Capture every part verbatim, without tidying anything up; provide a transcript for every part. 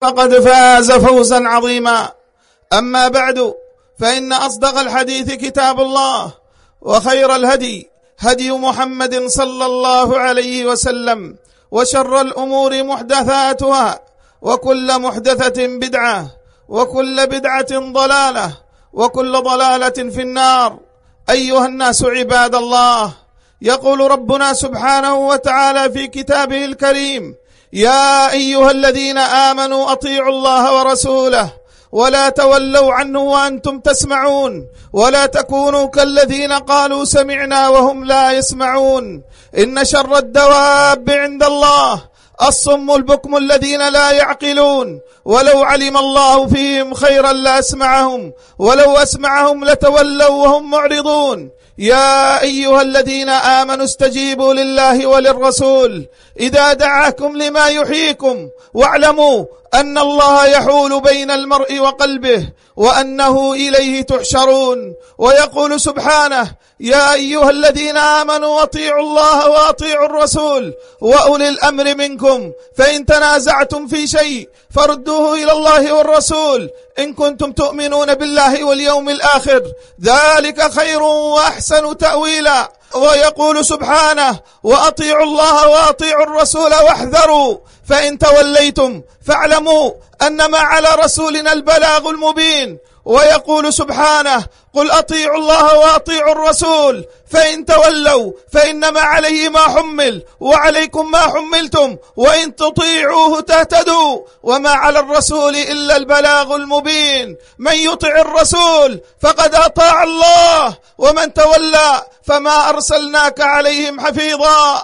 فقد فاز فوزا عظيما. أما بعد، فإن أصدق الحديث كتاب الله، وخير الهدي هدي محمد صلى الله عليه وسلم، وشر الأمور محدثاتها، وكل محدثة بدعة، وكل بدعة ضلالة، وكل ضلالة في النار. أيها الناس عباد الله، يقول ربنا سبحانه وتعالى في كتابه الكريم: يا أيها الذين آمنوا أطيعوا الله ورسوله ولا تولوا عنه وأنتم تسمعون، ولا تكونوا كالذين قالوا سمعنا وهم لا يسمعون. إن شر الدواب عند الله الصم البكم الذين لا يعقلون، ولو علم الله فيهم خيرا لأسمعهم، ولو أسمعهم لتولوا وهم معرضون. يا أيها الذين آمنوا استجيبوا لله وللرسول إذا دعاكم لما يحييكم، واعلموا أن الله يحول بين المرء وقلبه، وأنه إليه تحشرون. ويقول سبحانه: يا أيها الذين آمنوا أطيعوا الله وأطيعوا الرسول وأولي الأمر منكم، فإن تنازعتم في شيء فردوه إلى الله والرسول إن كنتم تؤمنون بالله واليوم الآخر، ذلك خير وأحسن تأويلا. ويقول سبحانه: وأطيعوا الله وأطيعوا الرسول واحذروا فإن توليتم فاعلموا أنما على رسولنا البلاغ المبين. ويقول سبحانه: قل أطيعوا الله وأطيعوا الرسول فإن تولوا فإنما عليه ما حمل وعليكم ما حملتم وإن تطيعوه تهتدوا وما على الرسول إلا البلاغ المبين. من يطع الرسول فقد أطاع الله، ومن تولى فما أرسلناك عليهم حفيظا.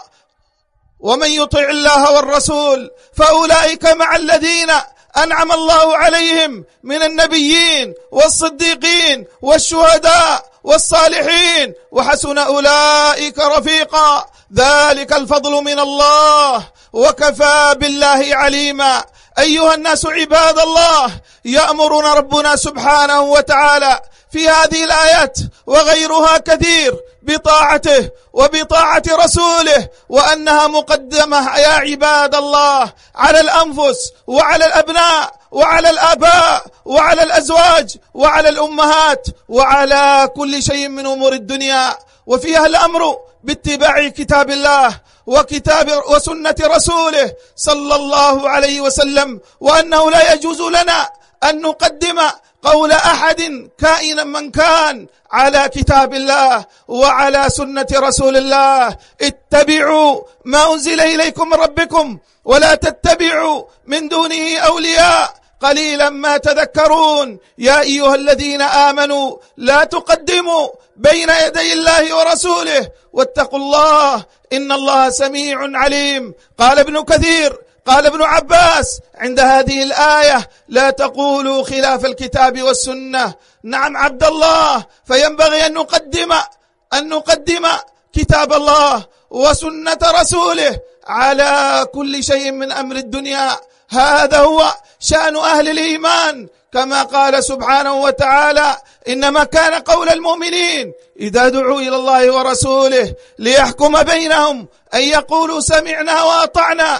ومن يطع الله والرسول فأولئك مع الذين أنعم الله عليهم من النبيين والصديقين والشهداء والصالحين، وحسن أولئك رفيقا. ذلك الفضل من الله، وكفى بالله عليما. أيها الناس عباد الله، يأمرنا ربنا سبحانه وتعالى في هذه الآيات وغيرها كثير بطاعته وبطاعة رسوله، وأنها مقدمة يا عباد الله على الأنفس وعلى الأبناء وعلى الآباء وعلى الأزواج وعلى الأمهات وعلى كل شيء من أمور الدنيا. وفيها الأمر باتباع كتاب الله وكتاب وسنة رسوله صلى الله عليه وسلم، وأنه لا يجوز لنا أن نقدم قول أحد كائنا من كان على كتاب الله وعلى سنة رسول الله. اتبعوا ما أنزل إليكم من ربكم ولا تتبعوا من دونه أولياء قليلا ما تذكرون. يا أيها الذين آمنوا لا تقدموا بين يدي الله ورسوله واتقوا الله إن الله سميع عليم. قال ابن كثير قال ابن عباس عند هذه الآية: لا تقولوا خلاف الكتاب والسنة. نعم عبد الله، فينبغي أن نقدم أن نقدم كتاب الله وسنة رسوله على كل شيء من أمر الدنيا. هذا هو شأن أهل الإيمان، كما قال سبحانه وتعالى: إنما كان قول المؤمنين إذا دعوا إلى الله ورسوله ليحكم بينهم أن يقولوا سمعنا وأطعنا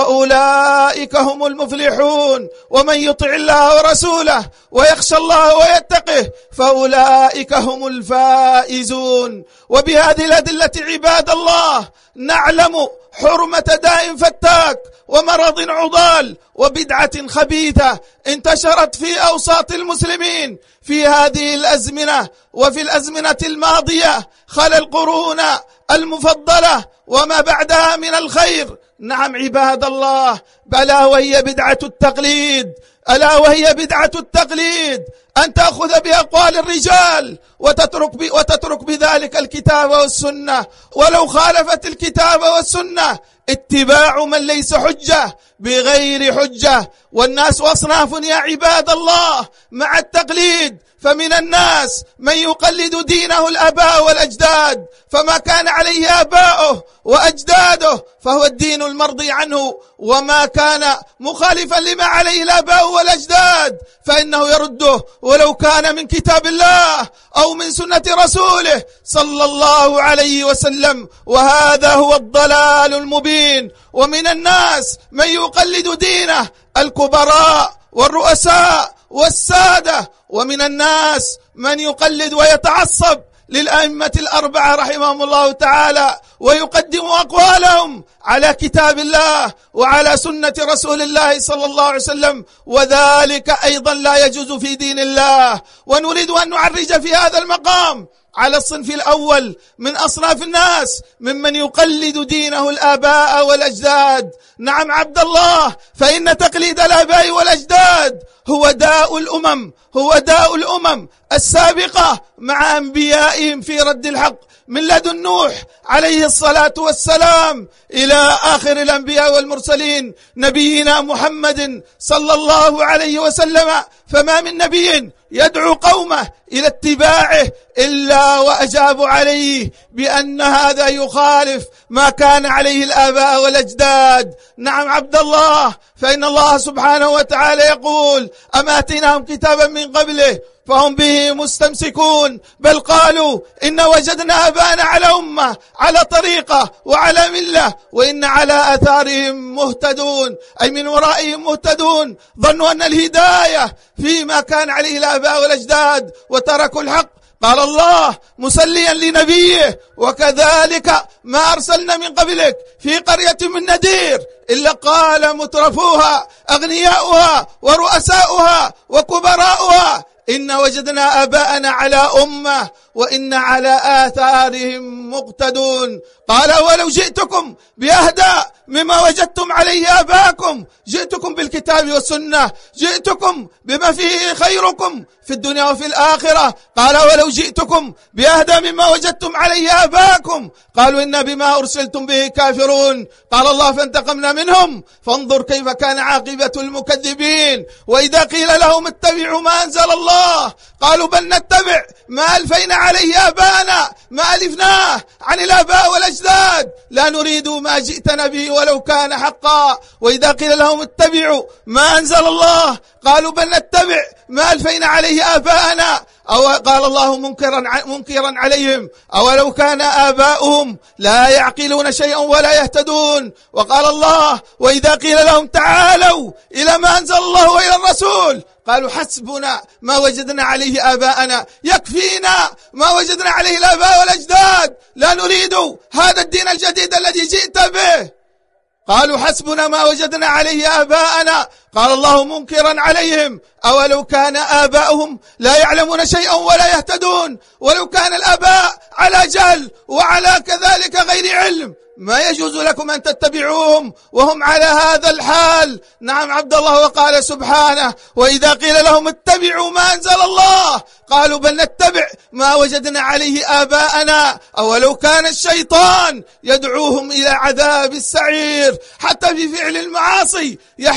وأولئك هم المفلحون. ومن يطع الله ورسوله ويخشى الله ويتقه فأولئك هم الفائزون. وبهذه الأدلة عباد الله نعلم حرمة داء فتاك ومرض عضال وبدعة خبيثة انتشرت في أوساط المسلمين في هذه الأزمنة وفي الأزمنة الماضية خلال القرون المفضلة وما بعدها من الخير. نعم عباد الله، بلا وهي بدعة التقليد، ألا وهي بدعة التقليد أن تأخذ بأقوال الرجال وتترك, ب... وتترك بذلك الكتاب والسنة، ولو خالفت الكتاب والسنة اتباع من ليس حجة بغير حجة. والناس أصناف يا عباد الله مع التقليد، فمن الناس من يقلد دينه الآباء والأجداد، فما كان عليه آباؤه وأجداده فهو الدين المرضي عنه، وما كان مخالفا لما عليه الآباء والأجداد فإنه يرده ولو كان من كتاب الله أو من سنة رسوله صلى الله عليه وسلم. وهذا هو الضلال المبين. ومن الناس من يقلد دينه الكبراء والرؤساء والسادة، ومن الناس من يقلد ويتعصب للأئمة الأربعة رحمهم الله تعالى ويقدم أقوالهم على كتاب الله وعلى سنة رسول الله صلى الله عليه وسلم، وذلك أيضا لا يجوز في دين الله. ونريد أن نعرج في هذا المقام على الصنف الأول من أصناف الناس ممن يقلد دينه الآباء والأجداد. نعم عبد الله، فإن تقليد الآباء والأجداد هو داء الأمم، هو داء الأمم السابقة مع أنبيائهم في رد الحق، من لدن نوح عليه الصلاة والسلام إلى آخر الأنبياء والمرسلين نبينا محمد صلى الله عليه وسلم. فما من نبي يدعو قومه إلى اتباعه إلا وأجابوا عليه بأن هذا يخالف ما كان عليه الآباء والأجداد. نعم عبد الله، فإن الله سبحانه وتعالى يقول: أم آتيناهم كتابا من قبله فهم به مستمسكون، بل قالوا إن وجدنا آباءنا على أمة، على طريقة وعلى ملة، وإن على آثارهم مهتدون، أي من ورائهم مهتدون. ظنوا أن الهداية فيما كان عليه الآباء والأجداد وتركوا الحق. قال الله مسليا لنبيه: وكذلك ما أرسلنا من قبلك في قرية من نذير إلا قال مترفوها أغنياؤها ورؤساؤها وكبراؤها إن وجدنا آباءنا على أمة وإن على آثارهم مقتدون. قال: ولو جئتكم بأهدى مما وجدتم عليه آباءكم، جئتكم بالكتاب والسنة، جئتكم بما فيه خيركم في الدنيا وفي الآخرة. قال: ولو جئتكم بأهدى مما وجدتم عليه آباءكم قالوا إنا بما أرسلتم به كافرون. قال الله: فانتقمنا منهم فانظر كيف كان عاقبة المكذبين. وإذا قيل لهم اتبعوا ما أنزل الله قالوا بل نتبع ما ألفينا عليه آباءنا، ما ألفناه عن الآباء والأجداد، لا نريد ما جئتنا به ولو كان حقا. وإذا قيل لهم اتبعوا ما أنزل الله قالوا بل نتبع ما ألفينا عليه آباءنا. أو قال الله منكرا منكرا عليهم: أولو كان آباؤهم لا يعقلون شيئا ولا يهتدون. وقال الله: وإذا قيل لهم تعالوا إلى ما أنزل الله وإلى الرسول قالوا حسبنا ما وجدنا عليه آباءنا، يكفينا ما وجدنا عليه الآباء والأجداد، لا نريد هذا الدين الجديد الذي جئت به. قالوا حسبنا ما وجدنا عليه آباءنا. قال الله منكرا عليهم: أولو كان آباؤهم لا يعلمون شيئا ولا يهتدون. ولو كان الآباء على جهل وعلى كذلك غير علم ما يجوز لكم أن تتبعوهم وهم على هذا الحال. نعم عبد الله. وقال سبحانه: وإذا قيل لهم اتبعوا ما أنزل الله قالوا بل نتبع ما وجدنا عليه آباءنا أولو كان الشيطان يدعوهم إلى عذاب السعير. حتى في فعل المعاصي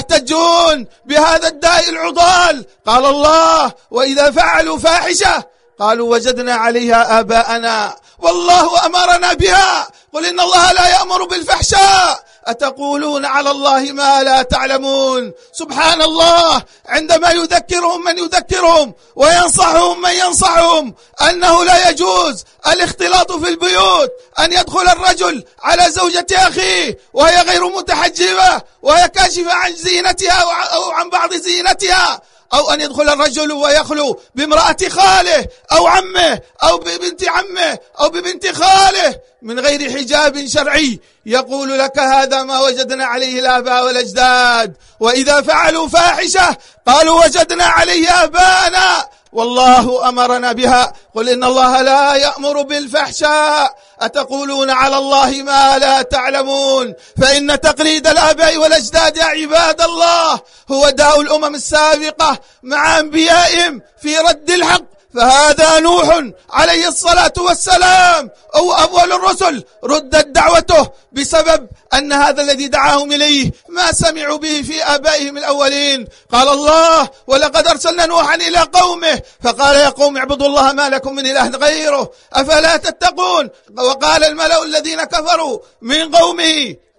يحتجون بهذا الداء العضال. قال الله: وإذا فعلوا فاحشة قالوا وجدنا عليها آباءنا والله أمرنا بها قل إن الله لا يأمر بالفحشاء أتقولون على الله ما لا تعلمون. سبحان الله، عندما يذكرهم من يذكرهم وينصحهم من ينصحهم أنه لا يجوز الاختلاط في البيوت، أن يدخل الرجل على زوجة أخيه وهي غير متحجبة وهي كاشفة عن زينتها أو عن بعض زينتها، أو أن يدخل الرجل ويخلو بامرأة خاله أو عمه أو ببنت عمه أو ببنت خاله من غير حجاب شرعي، يقول لك هذا ما وجدنا عليه الآباء والأجداد. وإذا فعلوا فاحشة قالوا وجدنا عليه آباءنا والله أمرنا بها قل إن الله لا يأمر بالفحشاء أتقولون على الله ما لا تعلمون. فإن تقليد الآباء والأجداد يا عباد الله هو داء الأمم السابقة مع أنبيائهم في رد الحق. فهذا نوح عليه الصلاة والسلام أو أول الرسل ردت دعوته بسبب أن هذا الذي دعاهم إليه ما سمعوا به في آبائهم الأولين. قال الله: ولقد أرسلنا نوحا إلى قومه فقال يا قوم اعبدوا الله ما لكم من إله غيره أفلا تتقون. وقال الملأ الذين كفروا من قومه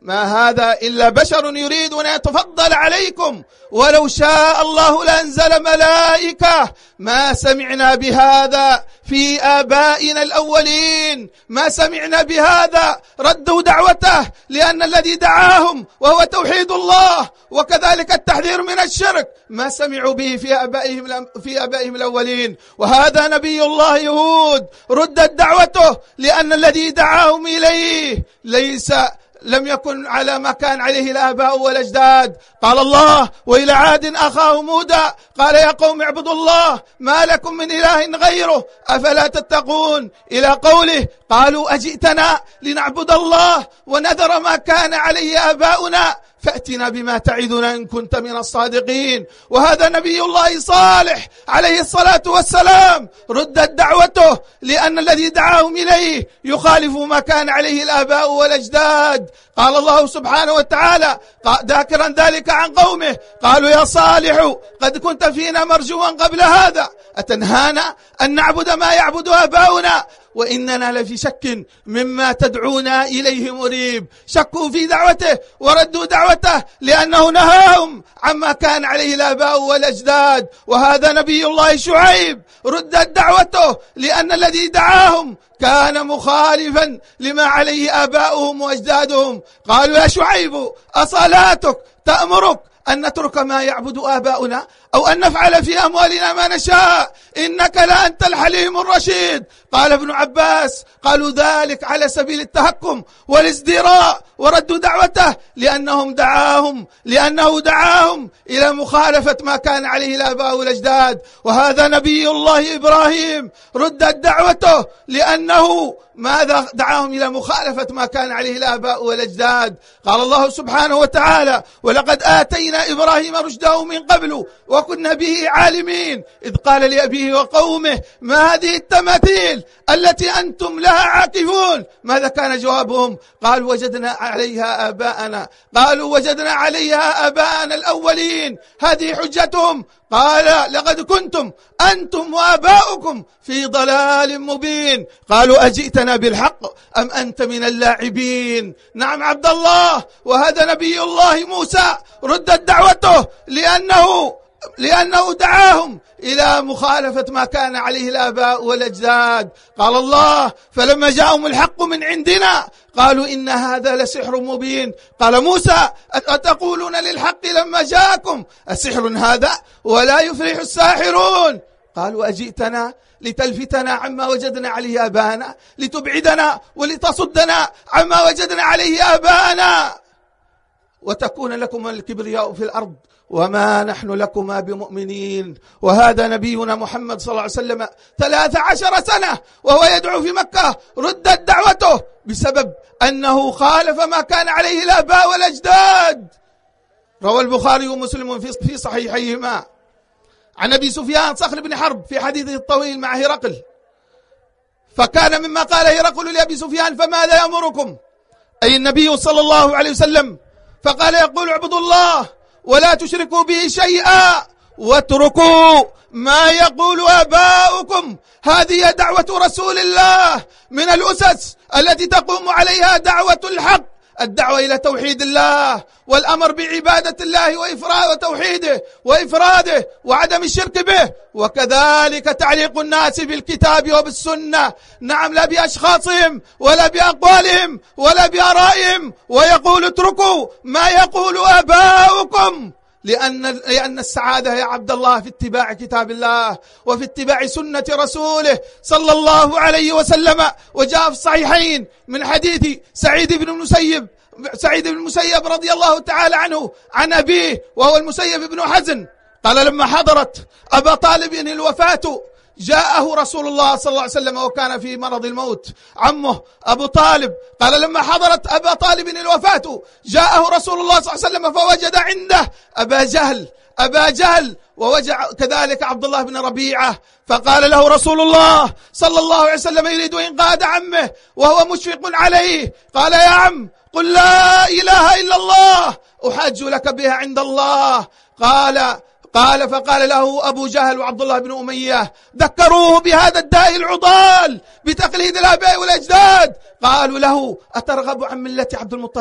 ما هذا إلا بشر يريد أن يتفضل عليكم، ولو شاء الله لأنزل ملائكة، ما سمعنا بهذا في آبائنا الأولين، ما سمعنا بهذا. ردوا دعوته لأن الذي دعاهم وهو توحيد الله وكذلك التحذير من الشرك ما سمعوا به في آبائهم في آبائهم الأولين. وهذا نبي الله هود ردت دعوته لأن الذي دعاهم إليه ليس لم يكن على ما كان عليه الآباء والأجداد. قال الله: وإلى عاد أخاهم هودا قال يا قوم اعبدوا الله ما لكم من إله غيره أفلا تتقون، إلى قوله: قالوا أجئتنا لنعبد الله ونذر ما كان عليه آباؤنا فأتنا بما تعدنا إن كنت من الصادقين. وهذا نبي الله صالح عليه الصلاة والسلام ردت دعوته لأن الذي دعاهم إليه يخالف ما كان عليه الآباء والأجداد. قال الله سبحانه وتعالى ذاكرا ذلك عن قومه: قالوا يا صالح قد كنت فينا مرجوا قبل هذا أتنهانا أن نعبد ما يعبد آباؤنا وإننا لفي شك مما تدعونا إليه مريب. شكوا في دعوته وردوا دعوته لأنه نهاهم عما كان عليه الآباء والأجداد. وهذا نبي الله شعيب ردت دعوته لأن الذي دعاهم كان مخالفا لما عليه آباؤهم وأجدادهم. قالوا يا شعيب أصلاتك تأمرك أن نترك ما يعبد آباؤنا أو أن نفعل في أموالنا ما نشاء إنك لأنت الحليم الرشيد. قال ابن عباس: قالوا ذلك على سبيل التهكم والازدراء، وردوا دعوته لأنهم دعاهم لأنه دعاهم إلى مخالفة ما كان عليه الآباء والأجداد. وهذا نبي الله إبراهيم ردت دعوته لأنه ماذا دعاهم إلى مخالفة ما كان عليه الآباء والأجداد. قال الله سبحانه وتعالى: ولقد آتينا إبراهيم رشده من قبل وكنا به عالمين إذ قال لأبيه وقومه ما هذه التماثيل التي أنتم لها عاكفون. ماذا كان جوابهم؟ قالوا وجدنا عليها آباءنا قالوا وجدنا عليها آباءنا الأولين. هذه حجتهم. قال لقد كنتم أنتم وآباؤكم في ضلال مبين. قالوا أجئتنا بالحق أم أنت من اللاعبين. نعم عبد الله. وهذا نبي الله موسى ردت دعوته لأنه لأنه دعاهم إلى مخالفة ما كان عليه الآباء والأجداد. قال الله: فلما جاءهم الحق من عندنا قالوا إن هذا لسحر مبين. قال موسى: أتقولون للحق لما جاءكم أسحر هذا ولا يفلح الساحرون. قالوا أجئتنا لتلفتنا عما وجدنا عليه آباءنا لتبعدنا ولتصدنا عما وجدنا عليه آباءنا وتكون لكم الكبرياء في الأرض وما نحن لكما بمؤمنين. وهذا نبينا محمد صلى الله عليه وسلم ثلاث عشر سنة وهو يدعو في مكة ردت دعوته بسبب أنه خالف ما كان عليه الآباء والأجداد. روى البخاري ومسلم في صحيحيهما عن أبي سفيان صخر بن حرب في حديثه الطويل مع هرقل، فكان مما قال هرقل لأبي سفيان: فماذا يأمركم؟ أي النبي صلى الله عليه وسلم. فقال: يقول اعبدوا الله ولا تشركوا به شيئا واتركوا ما يقول آباؤكم. هذه دعوة رسول الله من الأسس التي تقوم عليها دعوة الحق، الدعوة إلى توحيد الله والأمر بعبادة الله وإفراد وتوحيده وإفراده وعدم الشرك به، وكذلك تعليق الناس بالكتاب وبالسنة. نعم، لا بأشخاصهم ولا بأقوالهم ولا بآرائهم، ويقول اتركوا ما يقول آباؤكم، لأن لأن السعادة يا عبد الله في اتباع كتاب الله وفي اتباع سنة رسوله صلى الله عليه وسلم. وجاء في الصحيحين من حديث سعيد بن المسيب سعيد بن المسيب رضي الله تعالى عنه عن أبيه وهو المسيب بن حزن قال: لما حضرت أبا طالب الوفاة جاءه رسول الله صلى الله عليه وسلم وكان في مرض الموت عمه أبو طالب. قال: لما حضرت أبا طالب الوفاة جاءه رسول الله صلى الله عليه وسلم فوجد عنده أبا جهل أبا جهل ووجد كذلك عبد الله بن ربيعة. فقال له رسول الله صلى الله عليه وسلم يريد إنقاذ عمه وهو مشفق عليه. قال: يا عم قل لا إله إلا الله أحاج لك بها عند الله. قال قال فقال له أبو جهل وعبد الله بن أمية: ذكروه بهذا الداء العضال بتقليد الآباء والأجداد. قالوا له: أترغب عن ملة عبد المطلب؟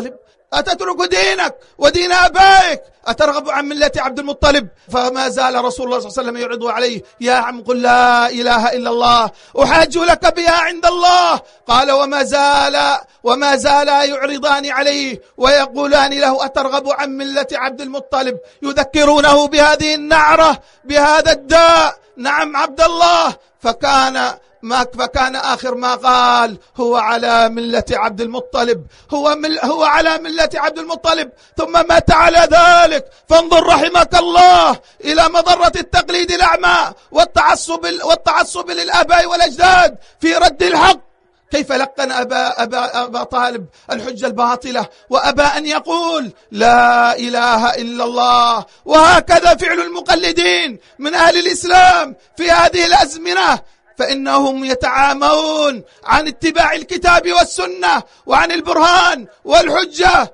أتترك دينك ودين آبائك؟ أترغب عن ملة عبد المطلب؟ فما زال رسول الله صلى الله عليه وسلم يعرض عليه: يا عم قل لا إله إلا الله أحاج لك بها عند الله. قال: وما زال وما زال يعرضان عليه ويقولان له: أترغب عن ملة عبد المطلب؟ يذكرونه بهذه النعرة، بهذا الداء. نعم عبد الله. فكان ما فكان آخر ما قال: هو على ملة عبد المطلب، هو مل هو على ملة عبد المطلب. ثم مات على ذلك. فانظر رحمك الله إلى مضرة التقليد الأعمى والتعصب والتعصب للآباء والأجداد في رد الحق. كيف لقن أبا, أبا, أبا طالب الحجة الباطلة وأبى أن يقول لا إله إلا الله. وهكذا فعل المقلدين من أهل الإسلام في هذه الأزمنة، فإنهم يتعامون عن اتباع الكتاب والسنة وعن البرهان والحجة،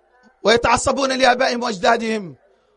ويتعصبون لآبائهم وأجدادهم،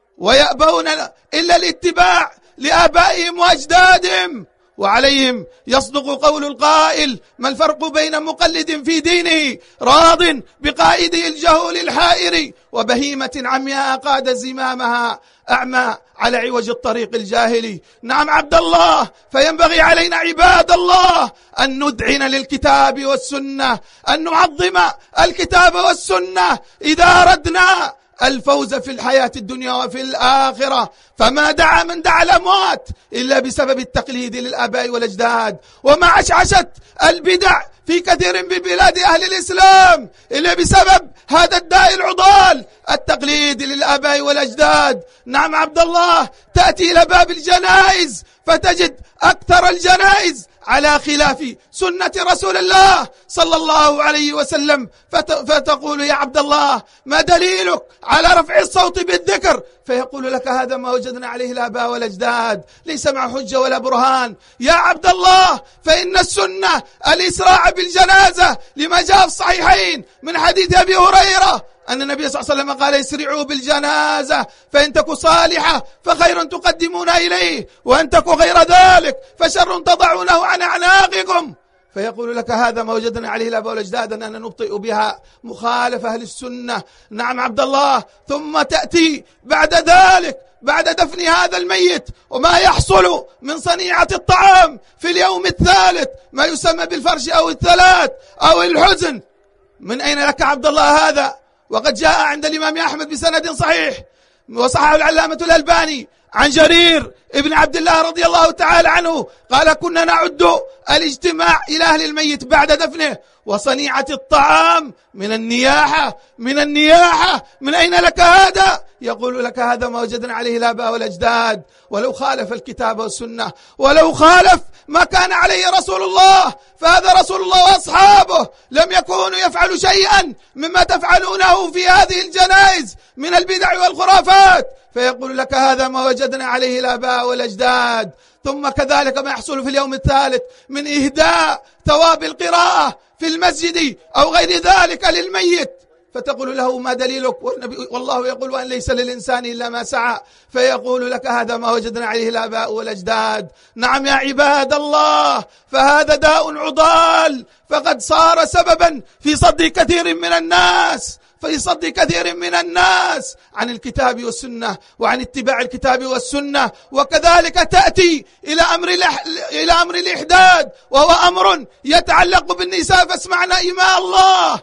ويأبون إلا الاتباع لآبائهم وأجدادهم. وعليهم يصدق قول القائل: ما الفرق بين مقلد في دينه راض بقائده الجهول الحائر وبهيمة عمياء قاد زمامها أعمى على عوج الطريق الجاهلي. نعم عبد الله. فينبغي علينا عباد الله أن ندعن للكتاب والسنة، أن نعظم الكتاب والسنة إذا أردنا الفوز في الحياة الدنيا وفي الآخرة. فما دعا من دعا الأموات إلا بسبب التقليد للآباء والأجداد، وما عشعشت البدع في كثير من بلاد أهل الإسلام إلا بسبب هذا الداء العضال، التقليد للآباء والأجداد. نعم عبد الله. تأتي إلى باب الجنائز فتجد أكثر الجنائز على خلاف سنة رسول الله صلى الله عليه وسلم، فتقول: يا عبد الله ما دليلك على رفع الصوت بالذكر؟ فيقول لك: هذا ما وجدنا عليه الآباء والأجداد، ليس مع حجة ولا برهان. يا عبد الله، فإن السنة الإسراع بالجنازة لما جاء في الصحيحين من حديث أبي هريرة أن النبي صلى الله عليه وسلم قال: اسرعوا بالجنازة فإن تك صالحة فخير تقدمون إليه، وإن تك غير ذلك فشر تضعونه عن أعناقكم. فيقول لك: هذا ما وجدنا عليه الآباء والأجداد أننا نبطئ بها مخالفة أهل السنة. نعم عبد الله. ثم تأتي بعد ذلك بعد دفن هذا الميت وما يحصل من صنيعة الطعام في اليوم الثالث، ما يسمى بالفرش أو الثلاث أو الحزن. من أين لك عبد الله هذا؟ وقد جاء عند الإمام أحمد بسند صحيح وصححه العلامة الألباني عن جرير ابن عبد الله رضي الله تعالى عنه قال: كنا نعد الاجتماع إلى أهل الميت بعد دفنه وصنيعة الطعام من النياحة من النياحة من أين لك هذا؟ يقول لك: هذا ما وجدنا عليه الآباء والأجداد، ولو خالف الكتاب والسنة، ولو خالف ما كان عليه رسول الله، فهذا رسول الله وأصحابه لم يكونوا يفعلوا شيئا مما تفعلونه في هذه الجنائز من البدع والخرافات. فيقول لك: هذا ما وجدنا عليه الآباء والأجداد. ثم كذلك ما يحصل في اليوم الثالث من إهداء ثواب القراءة في المسجد أو غير ذلك للميت، فتقول له: ما دليلك؟ والله يقول: وأن ليس للإنسان إلا ما سعى. فيقول لك: هذا ما وجدنا عليه الآباء والأجداد. نعم يا عباد الله. فهذا داء عضال، فقد صار سببا في صد كثير من الناس في صد كثير من الناس عن الكتاب والسنة وعن اتباع الكتاب والسنة. وكذلك تأتي إلى أمر إلى أمر الإحداد، وهو أمر يتعلق بالنساء. فاسمعنا إماء الله.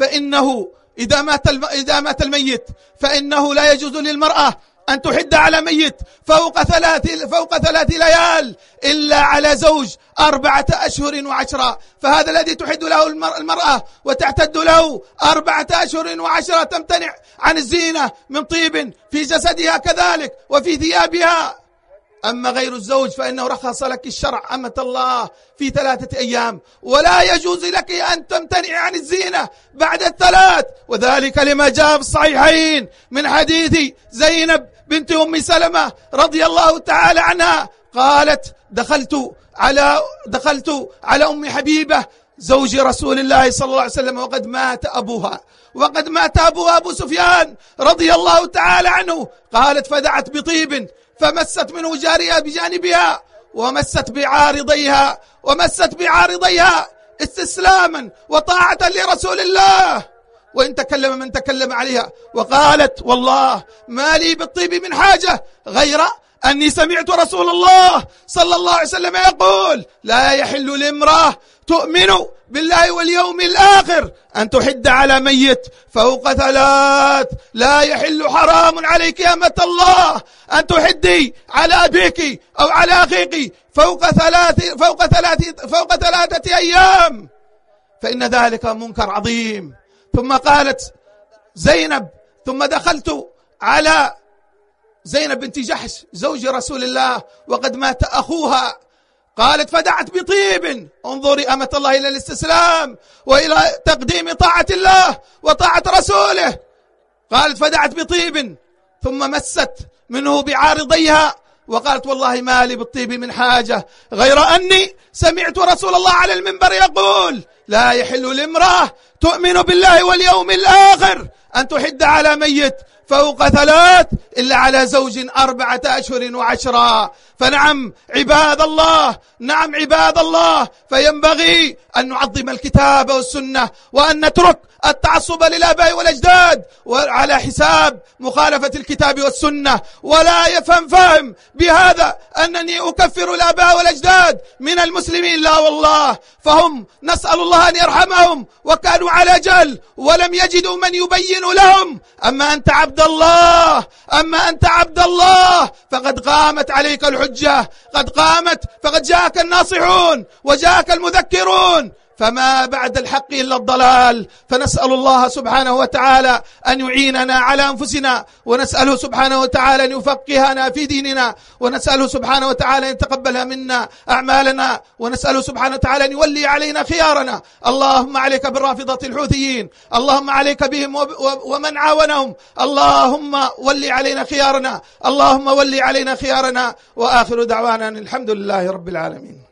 فإنه إذا مات إذا مات الميت فإنه لا يجوز للمرأة أن تحد على ميت فوق ثلاث فوق ثلاث ليال إلا على زوج أربعة أشهر وعشرة. فهذا الذي تحد له المرأة وتعتد له أربعة أشهر وعشرة تمتنع عن الزينة من طيب في جسدها كذلك وفي ثيابها. أما غير الزوج فإنه رخص لك الشرع أمة الله في ثلاثة أيام، ولا يجوز لك أن تمتنع عن الزينة بعد الثلاث، وذلك لما جاء في الصحيحين من حديث زينب بنت أم سلمة رضي الله تعالى عنها قالت: دخلت على دخلت على أم حبيبة زوج رسول الله صلى الله عليه وسلم وقد مات أبوها وقد مات أبوها أبو سفيان رضي الله تعالى عنه. قالت: فدعت بطيب فمست منه جارية بجانبها ومست بعارضيها ومست بعارضيها استسلاما وطاعة لرسول الله. وإن تكلم من تكلم عليها. وقالت والله ما لي بالطيب من حاجة غير أني سمعت رسول الله صلى الله عليه وسلم يقول لا يحل لامرأة تؤمن بالله واليوم الآخر أن تحد على ميت فوق ثلاث. لا يحل حرام عليك يا أمة الله أن تحدي على أبيك أو على أخيك فوق ثلاث فوق ثلاث فوق ثلاثة أيام، فإن ذلك منكر عظيم. ثم قالت زينب ثم دخلت على زينب بنت جحش زوج رسول الله وقد مات أخوها، قالت فدعت بطيب. انظري أمة الله إلى الاستسلام وإلى تقديم طاعة الله وطاعة رسوله. قالت فدعت بطيب ثم مست منه بعارضيها وقالت والله ما لي بالطيب من حاجة غير أني سمعت رسول الله على المنبر يقول لا يحل لامرأة تؤمن بالله واليوم الآخر أن تحد على ميت فوق ثلاث إلا على زوج أربعة أشهر وعشرا. فنعم عباد الله، نعم عباد الله، فينبغي أن نعظم الكتاب والسنة وأن نترك التعصب للآباء والأجداد وعلى حساب مخالفة الكتاب والسنة. ولا يفهم فهم بهذا أنني أكفر الآباء والأجداد من المسلمين، لا والله، فهم نسأل الله أن يرحمهم وكانوا على جهل ولم يجدوا من يبين لهم. أما أنت عبد الله، أما أنت عبد الله فقد قامت عليك الحجة، قد قامت، فقد جاءك الناصحون وجاءك المذكرون، فما بعد الحق إلا الضلال. فنسأل الله سبحانه وتعالى أن يعيننا على أنفسنا، ونسأله سبحانه وتعالى أن يفقهنا في ديننا، ونسأله سبحانه وتعالى أن يتقبل منا أعمالنا، ونسأله سبحانه وتعالى أن يولي علينا خيارنا. اللهم عليك بالرافضة الحوثيين، اللهم عليك بهم ومن عاونهم، اللهم ولي علينا خيارنا، اللهم ولي علينا خيارنا. وآخر دعوانا الحمد لله رب العالمين.